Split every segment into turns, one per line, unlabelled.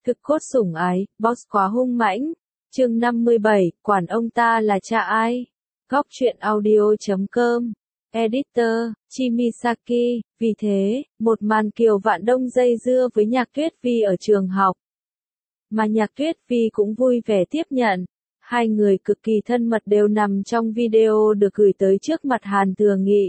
Thực cốt sủng ái, boss quá hung mãnh. Chương 57, quản ông ta là cha ai? Góc truyện audio.com. Editor, Chimisaki. Vì thế, một màn Kiều Vạn Đông dây dưa với Nhạc Tuyết Vi ở trường học. Mà Nhạc Tuyết Vi cũng vui vẻ tiếp nhận. Hai người cực kỳ thân mật đều nằm trong video được gửi tới trước mặt Hàn Thừa Nghị.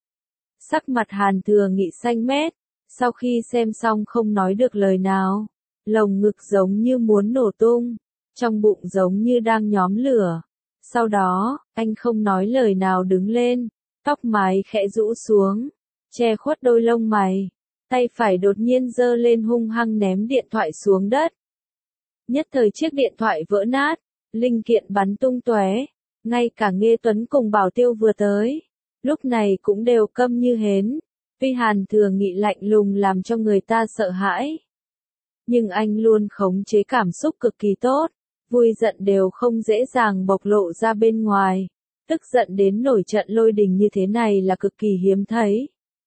Sắc mặt Hàn Thừa Nghị xanh mét, sau khi xem xong không nói được lời nào. Lồng ngực giống như muốn nổ tung, trong bụng giống như đang nhóm lửa. Sau đó, anh không nói lời nào đứng lên, tóc mái khẽ rũ xuống, che khuất đôi lông mày. Tay phải đột nhiên giơ lên hung hăng ném điện thoại xuống đất. Nhất thời chiếc điện thoại vỡ nát, linh kiện bắn tung tóe. Ngay cả Nghê Tuấn cùng Bảo Tiêu vừa tới, lúc này cũng đều câm như hến. Tuy Hàn Thừa Nghị lạnh lùng làm cho người ta sợ hãi, nhưng anh luôn khống chế cảm xúc cực kỳ tốt, vui giận đều không dễ dàng bộc lộ ra bên ngoài. Tức giận đến nổi trận lôi đình như thế này là cực kỳ hiếm thấy.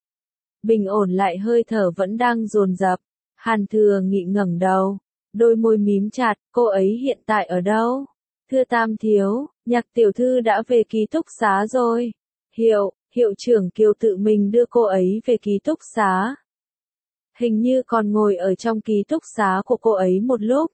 Bình ổn lại hơi thở vẫn đang dồn dập, Hàn Thừa Nghị ngẩng đầu, đôi môi mím chặt, cô ấy hiện tại ở đâu? Thưa Tam Thiếu, Nhạc tiểu thư đã về ký túc xá rồi. Hiệu trưởng Kiều tự mình đưa cô ấy về ký túc xá. Hình như còn ngồi ở trong ký túc xá của cô ấy một lúc.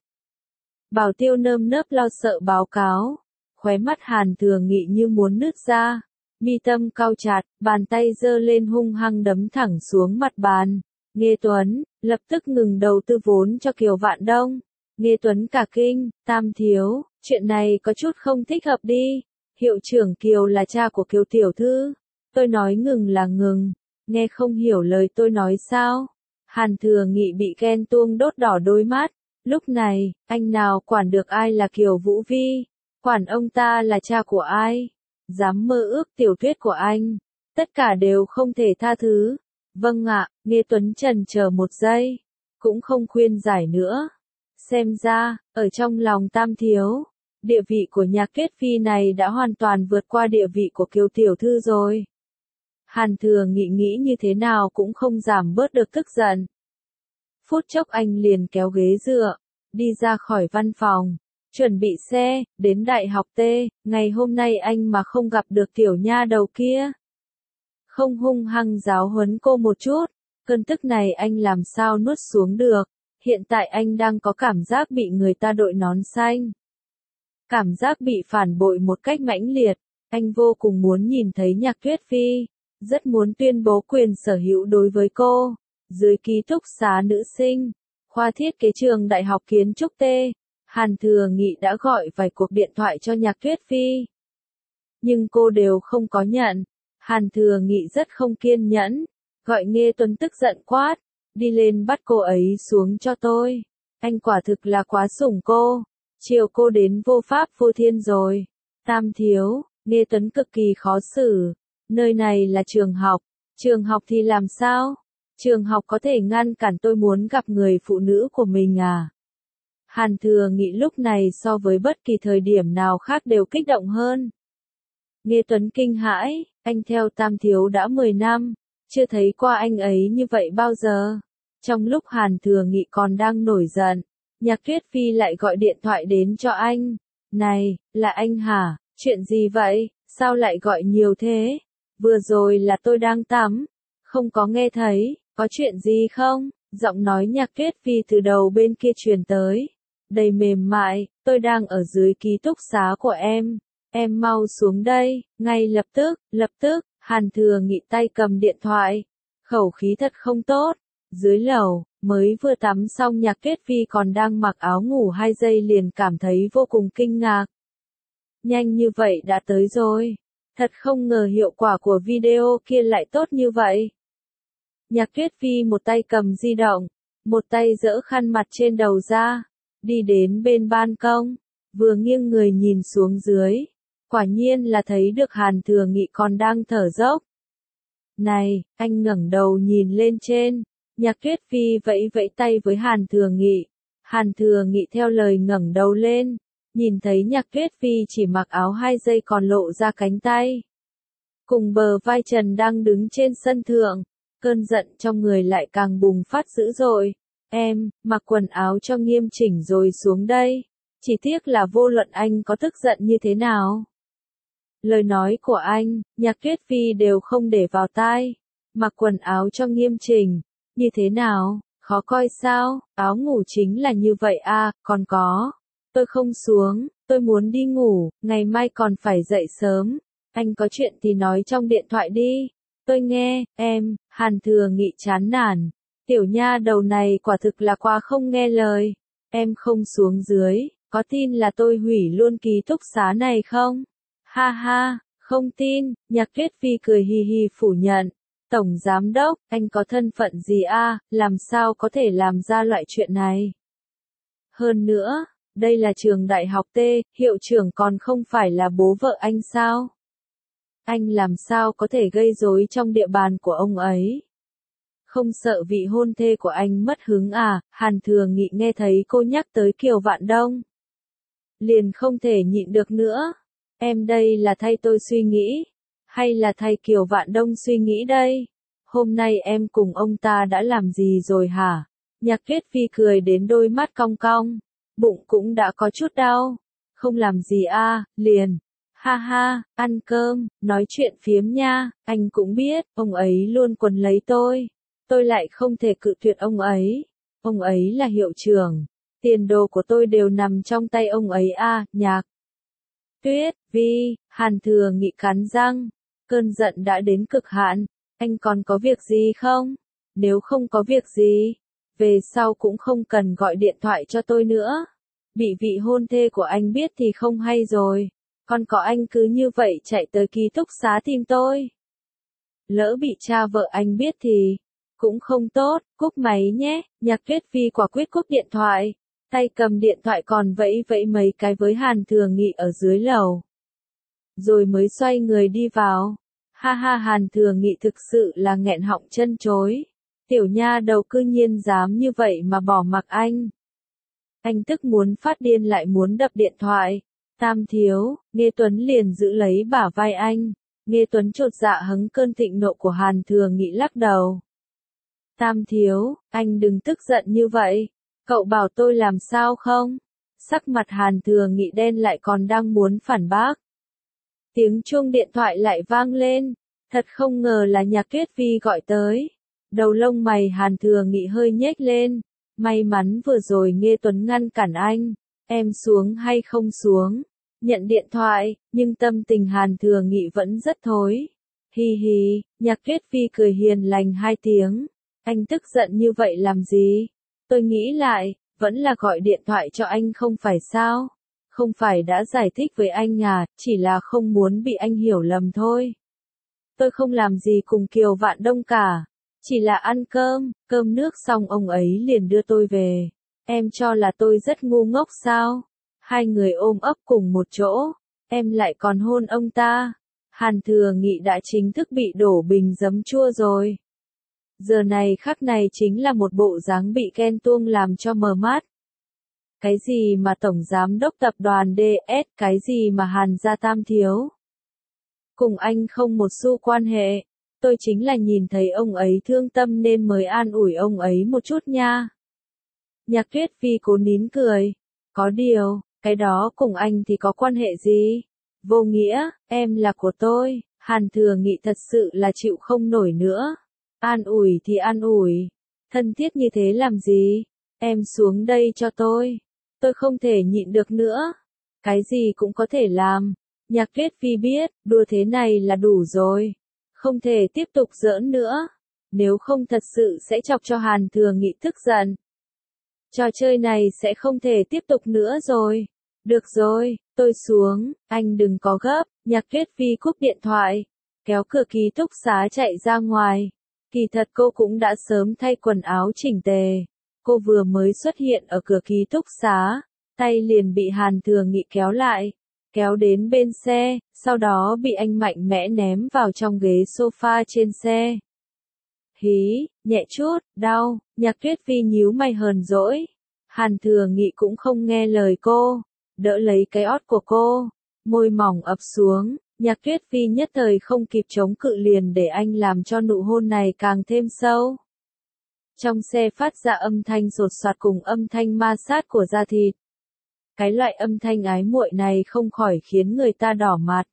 Bảo Tiêu nơm nớp lo sợ báo cáo. Khóe mắt Hàn Thừa Nghị như muốn nứt ra. Mi tâm cau chặt, bàn tay giơ lên hung hăng đấm thẳng xuống mặt bàn. Nghê Tuấn, lập tức ngừng đầu tư vốn cho Kiều Vạn Đông. Nghê Tuấn cả kinh, Tam Thiếu, chuyện này có chút không thích hợp đi. Hiệu trưởng Kiều là cha của Kiều tiểu thư. Tôi nói ngừng là ngừng. Nghe không hiểu lời tôi nói sao? Hàn Thừa Nghị bị ghen tuông đốt đỏ đôi mắt. Lúc này, anh nào quản được ai là Kiều Vũ Vi? Quản ông ta là cha của ai? Dám mơ ước tiểu thuyết của anh. Tất cả đều không thể tha thứ. Vâng ạ, Nghê Tuấn chần chờ một giây. Cũng không khuyên giải nữa. Xem ra, ở trong lòng Tam Thiếu, địa vị của Nhạc Tuyết Vi này đã hoàn toàn vượt qua địa vị của Kiều tiểu thư rồi. Hàn Thừa Nghị nghĩ như thế nào cũng không giảm bớt được tức giận. Phút chốc anh liền kéo ghế dựa, đi ra khỏi văn phòng, chuẩn bị xe, đến Đại học T. Ngày hôm nay anh mà không gặp được tiểu nha đầu kia, không hung hăng giáo huấn cô một chút, cơn tức này anh làm sao nuốt xuống được. Hiện tại anh đang có cảm giác bị người ta đội nón xanh. Cảm giác bị phản bội một cách mãnh liệt. Anh vô cùng muốn nhìn thấy Nhạc Tuyết Vi, rất muốn tuyên bố quyền sở hữu đối với cô. Dưới ký túc xá nữ sinh, khoa thiết kế trường Đại học Kiến trúc T, Hàn Thừa Nghị đã gọi vài cuộc điện thoại cho Nhạc Tuyết Vi. Nhưng cô đều không có nhận. Hàn Thừa Nghị rất không kiên nhẫn, gọi Nghê Tuấn tức giận quát, đi lên bắt cô ấy xuống cho tôi. Anh quả thực là quá sủng cô, chiều cô đến vô pháp vô thiên rồi. Tam Thiếu, Nghê Tuấn cực kỳ khó xử. Nơi này là trường học thì làm sao? Trường học có thể ngăn cản tôi muốn gặp người phụ nữ của mình à? Hàn Thừa Nghị lúc này so với bất kỳ thời điểm nào khác đều kích động hơn. Nghê Tuấn kinh hãi, anh theo Tam Thiếu đã 10 năm, chưa thấy qua anh ấy như vậy bao giờ. Trong lúc Hàn Thừa Nghị còn đang nổi giận, Nhạc Tuyết Vi lại gọi điện thoại đến cho anh. Này, là anh hả? Chuyện gì vậy? Sao lại gọi nhiều thế? Vừa rồi là tôi đang tắm, không có nghe thấy, có chuyện gì không? Giọng nói Nhạc Tuyết Vi từ đầu bên kia truyền tới, đầy mềm mại, tôi đang ở dưới ký túc xá của em mau xuống đây, ngay lập tức, Hàn Thừa Nghị tay cầm điện thoại, khẩu khí thật không tốt. Dưới lầu, mới vừa tắm xong Nhạc Tuyết Vi còn đang mặc áo ngủ 2 giây liền cảm thấy vô cùng kinh ngạc. Nhanh như vậy đã tới rồi. Thật không ngờ hiệu quả của video kia lại tốt như vậy. Nhạc Tuyết Vi một tay cầm di động, một tay giở khăn mặt trên đầu ra, đi đến bên ban công, vừa nghiêng người nhìn xuống dưới. Quả nhiên là thấy được Hàn Thừa Nghị còn đang thở dốc. Này, anh ngẩng đầu nhìn lên trên. Nhạc Tuyết Vi vẫy vẫy tay với Hàn Thừa Nghị. Hàn Thừa Nghị theo lời ngẩng đầu lên, nhìn thấy Nhạc Tuyết Vi chỉ mặc áo 2 giây còn lộ ra cánh tay, cùng bờ vai trần đang đứng trên sân thượng. Cơn giận trong người lại càng bùng phát dữ dội. Em, mặc quần áo cho nghiêm chỉnh rồi xuống đây. Chỉ tiếc là vô luận anh có tức giận như thế nào. Lời nói của anh, Nhạc Tuyết Phi đều không để vào tai. Mặc quần áo cho nghiêm chỉnh. Như thế nào, khó coi sao, áo ngủ chính là như vậy à, còn có. Tôi không xuống, tôi muốn đi ngủ, ngày mai còn phải dậy sớm. Anh có chuyện thì nói trong điện thoại đi. Tôi nghe, em, Hàn Thừa Nghị chán nản. Tiểu nha đầu này quả thực là quá không nghe lời. Em không xuống dưới, có tin là tôi hủy luôn ký túc xá này không? Ha ha, không tin, Nhạc Tuyết Phi cười hì hì phủ nhận. Tổng giám đốc, anh có thân phận gì a, làm sao có thể làm ra loại chuyện này? Hơn nữa, đây là trường đại học T, hiệu trưởng còn không phải là bố vợ anh sao? Anh làm sao có thể gây rối trong địa bàn của ông ấy? Không sợ vị hôn thê của anh mất hứng à? Hàn Thừa Nghị nghe thấy cô nhắc tới Kiều Vạn Đông. Liền không thể nhịn được nữa. Em đây là thay tôi suy nghĩ, hay là thay Kiều Vạn Đông suy nghĩ đây? Hôm nay em cùng ông ta đã làm gì rồi hả? Nhạc Tuyết Phi cười đến đôi mắt cong cong, bụng cũng đã có chút đau. Không làm gì a, liền. Ha ha, ăn cơm, nói chuyện phiếm nha, anh cũng biết, ông ấy luôn quấn lấy tôi lại không thể cự tuyệt ông ấy. Ông ấy là hiệu trưởng, tiền đồ của tôi đều nằm trong tay ông ấy a, Nhạc Tuyết Vi, Hàn Thừa Nghị cắn răng, cơn giận đã đến cực hạn, anh còn có việc gì không? Nếu không có việc gì, về sau cũng không cần gọi điện thoại cho tôi nữa. Bị vị hôn thê của anh biết thì không hay rồi, còn có anh cứ như vậy chạy tới ký túc xá tìm tôi. Lỡ bị cha vợ anh biết thì, cũng không tốt, cúp máy nhé. Nhạc Tuyết Phi quả quyết cúp điện thoại, tay cầm điện thoại còn vẫy vẫy mấy cái với Hàn Thừa Nghị ở dưới lầu. Rồi mới xoay người đi vào. Ha ha, Hàn Thừa Nghị thực sự là nghẹn họng chân chối. Tiểu nha đầu cư nhiên dám như vậy mà bỏ mặc anh. Anh tức muốn phát điên lại muốn đập điện thoại. Tam thiếu, Nghe Tuấn liền giữ lấy bả vai anh. Nghe Tuấn chột dạ hứng cơn thịnh nộ của Hàn Thừa Nghị lắc đầu. Tam thiếu, anh đừng tức giận như vậy. Cậu bảo tôi làm sao không? Sắc mặt Hàn Thừa Nghị đen lại còn đang muốn phản bác. Tiếng chuông điện thoại lại vang lên. Thật không ngờ là Nhạc Tuyết Phi gọi tới. Đầu lông mày Hàn Thừa Nghị hơi nhếch lên. May mắn vừa rồi Nghe Tuấn ngăn cản anh. Em xuống hay không xuống? Nhận điện thoại, nhưng tâm tình Hàn Thừa Nghị vẫn rất thối. Hi hi, Nhạc Tuyết Phi cười hiền lành hai tiếng. Anh tức giận như vậy làm gì? Tôi nghĩ lại, vẫn là gọi điện thoại cho anh không phải sao? Không phải đã giải thích với anh à, chỉ là không muốn bị anh hiểu lầm thôi. Tôi không làm gì cùng Kiều Vạn Đông cả. Chỉ là ăn cơm nước xong ông ấy liền đưa tôi về. Em cho là tôi rất ngu ngốc sao? Hai người ôm ấp cùng một chỗ. Em lại còn hôn ông ta. Hàn Thừa Nghị đã chính thức bị đổ bình giấm chua rồi. Giờ này khắc này chính là một bộ dáng bị ghen tuông làm cho mờ mắt. Cái gì mà tổng giám đốc tập đoàn DS, cái gì mà Hàn gia tam thiếu. Cùng anh không một xu quan hệ, tôi chính là nhìn thấy ông ấy thương tâm nên mới an ủi ông ấy một chút nha. Nhạc Tuyết Phi cố nín cười. Có điều, cái đó cùng anh thì có quan hệ gì? Vô nghĩa, em là của tôi. Hàn Thừa Nghị thật sự là chịu không nổi nữa. An ủi thì an ủi. Thân thiết như thế làm gì? Em xuống đây cho tôi. Tôi không thể nhịn được nữa. Cái gì cũng có thể làm. Nhạc Tuyết Phi biết, đùa thế này là đủ rồi. Không thể tiếp tục giỡn nữa. Nếu không thật sự sẽ chọc cho Hàn Thừa Nghị tức giận. Trò chơi này sẽ không thể tiếp tục nữa rồi. Được rồi, tôi xuống, anh đừng có gấp. Nhạc Tuyết Phi cúp điện thoại, kéo cửa ký túc xá chạy ra ngoài. Kỳ thật cô cũng đã sớm thay quần áo chỉnh tề. Cô vừa mới xuất hiện ở cửa ký túc xá, tay liền bị Hàn Thừa Nghị kéo lại, kéo đến bên xe, sau đó bị anh mạnh mẽ ném vào trong ghế sofa trên xe. Hí, nhẹ chút, đau. Nhạc Tuyết Phi nhíu mày hờn dỗi. Hàn Thừa Nghị cũng không nghe lời cô, đỡ lấy cái ót của cô, môi mỏng ập xuống. Nhạc Tuyết Phi nhất thời không kịp chống cự liền để anh làm cho nụ hôn này càng thêm sâu. Trong xe phát ra âm thanh sột soạt cùng âm thanh ma sát của da thịt. Cái loại âm thanh ái muội này không khỏi khiến người ta đỏ mặt.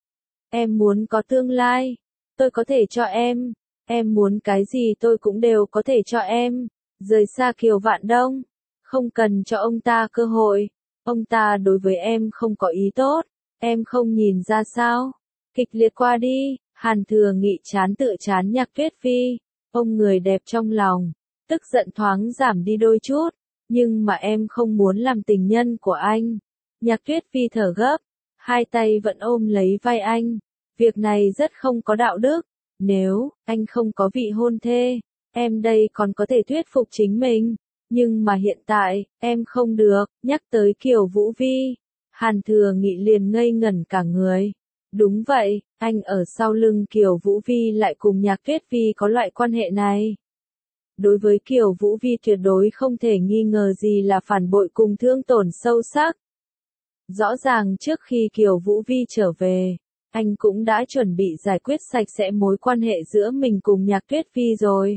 Em muốn có tương lai, tôi có thể cho em. Em muốn cái gì tôi cũng đều có thể cho em. Rời xa Kiều Vạn Đông, không cần cho ông ta cơ hội. Ông ta đối với em không có ý tốt, em không nhìn ra sao? Kịch liệt qua đi, Hàn Thừa Nghị chán tự chán Nhạc Tuyết Phi. Ông người đẹp trong lòng, tức giận thoáng giảm đi đôi chút. Nhưng mà em không muốn làm tình nhân của anh. Nhạc Tuyết Phi thở gấp, hai tay vẫn ôm lấy vai anh. Việc này rất không có đạo đức. Nếu anh không có vị hôn thê, em đây còn có thể thuyết phục chính mình. Nhưng mà hiện tại, em không được. Nhắc tới Kiều Vũ Vi, Hàn Thừa Nghị liền ngây ngẩn cả người. Đúng vậy, anh ở sau lưng Kiều Vũ Vi lại cùng Nhạc Tuyết Vi có loại quan hệ này. Đối với Kiều Vũ Vi tuyệt đối không thể nghi ngờ gì là phản bội cùng thương tổn sâu sắc. Rõ ràng trước khi Kiều Vũ Vi trở về, anh cũng đã chuẩn bị giải quyết sạch sẽ mối quan hệ giữa mình cùng Nhạc Tuyết Vi rồi.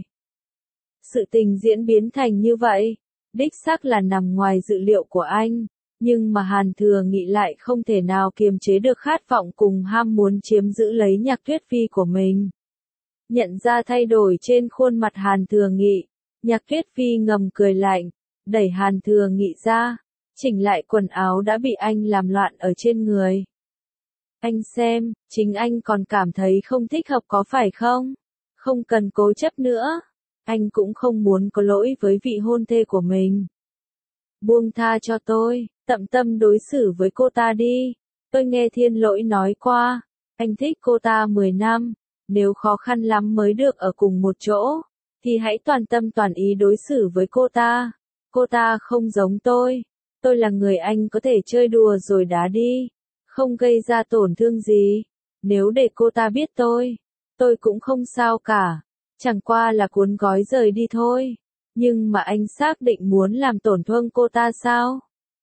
Sự tình diễn biến thành như vậy, đích xác là nằm ngoài dự liệu của anh, nhưng mà Hàn Thừa Nghị lại không thể nào kiềm chế được khát vọng cùng ham muốn chiếm giữ lấy Nhạc Tuyết Vi của mình. Nhận ra thay đổi trên khuôn mặt Hàn Thừa Nghị, Nhạc Tuyết Vi ngầm cười lạnh, đẩy Hàn Thừa Nghị ra, chỉnh lại quần áo đã bị anh làm loạn ở trên người. Anh xem, chính anh còn cảm thấy không thích hợp có phải không? Không cần cố chấp nữa. Anh cũng không muốn có lỗi với vị hôn thê của mình. Buông tha cho tôi, tận tâm đối xử với cô ta đi. Tôi nghe Thiên Lỗi nói qua, anh thích cô ta 10 năm, nếu khó khăn lắm mới được ở cùng một chỗ, thì hãy toàn tâm toàn ý đối xử với cô ta. Cô ta không giống tôi là người anh có thể chơi đùa rồi đá đi, không gây ra tổn thương gì. Nếu để cô ta biết tôi cũng không sao cả. Chẳng qua là cuốn gói rời đi thôi. Nhưng mà anh xác định muốn làm tổn thương cô ta sao?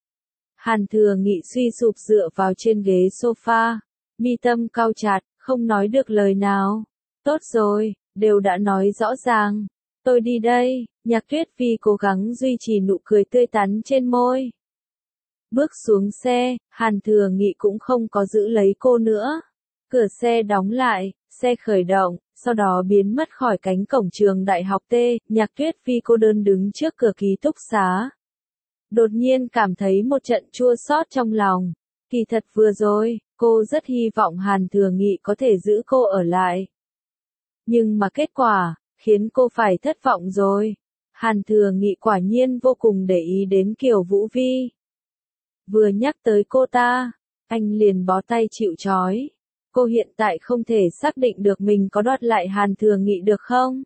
Hàn Thừa Nghị suy sụp dựa vào trên ghế sofa, mi tâm cau chặt, không nói được lời nào. Tốt rồi, đều đã nói rõ ràng. Tôi đi đây. Nhạc Tuyết Phi cố gắng duy trì nụ cười tươi tắn trên môi. Bước xuống xe, Hàn Thừa Nghị cũng không có giữ lấy cô nữa. Cửa xe đóng lại, xe khởi động, sau đó biến mất khỏi cánh cổng trường đại học T. Nhạc Tuyết Phi cô đơn đứng trước cửa ký túc xá. Đột nhiên cảm thấy một trận chua xót trong lòng. Kỳ thật vừa rồi, cô rất hy vọng Hàn Thừa Nghị có thể giữ cô ở lại. Nhưng mà kết quả, khiến cô phải thất vọng rồi. Hàn Thừa Nghị quả nhiên vô cùng để ý đến Kiều Vũ Vi. Vừa nhắc tới cô ta, anh liền bó tay chịu trói. Cô hiện tại không thể xác định được mình có đoạt lại Hàn Thừa Nghị được không?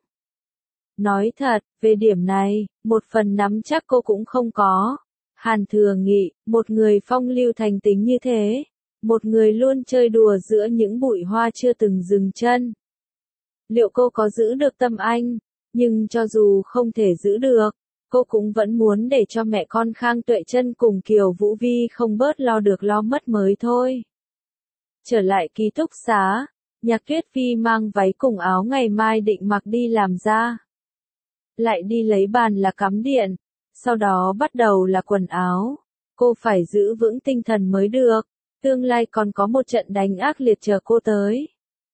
Nói thật, về điểm này, một phần nắm chắc cô cũng không có. Hàn Thừa Nghị, một người phong lưu thành tính như thế, một người luôn chơi đùa giữa những bụi hoa chưa từng dừng chân. Liệu cô có giữ được tâm anh? Nhưng cho dù không thể giữ được, cô cũng vẫn muốn để cho mẹ con Khang Tuệ Chân cùng Kiều Vũ Vi không bớt lo được lo mất mới thôi. Trở lại ký túc xá, Nhạc Tuyết Phi mang váy cùng áo ngày mai định mặc đi làm ra. Lại đi lấy bàn là cắm điện, sau đó bắt đầu là quần áo. Cô phải giữ vững tinh thần mới được, tương lai còn có một trận đánh ác liệt chờ cô tới.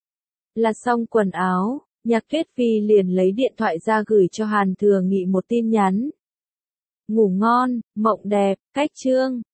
Là xong quần áo, Nhạc Tuyết Phi liền lấy điện thoại ra gửi cho Hàn Thừa Nghị một tin nhắn. Ngủ ngon, mộng đẹp, cách chương.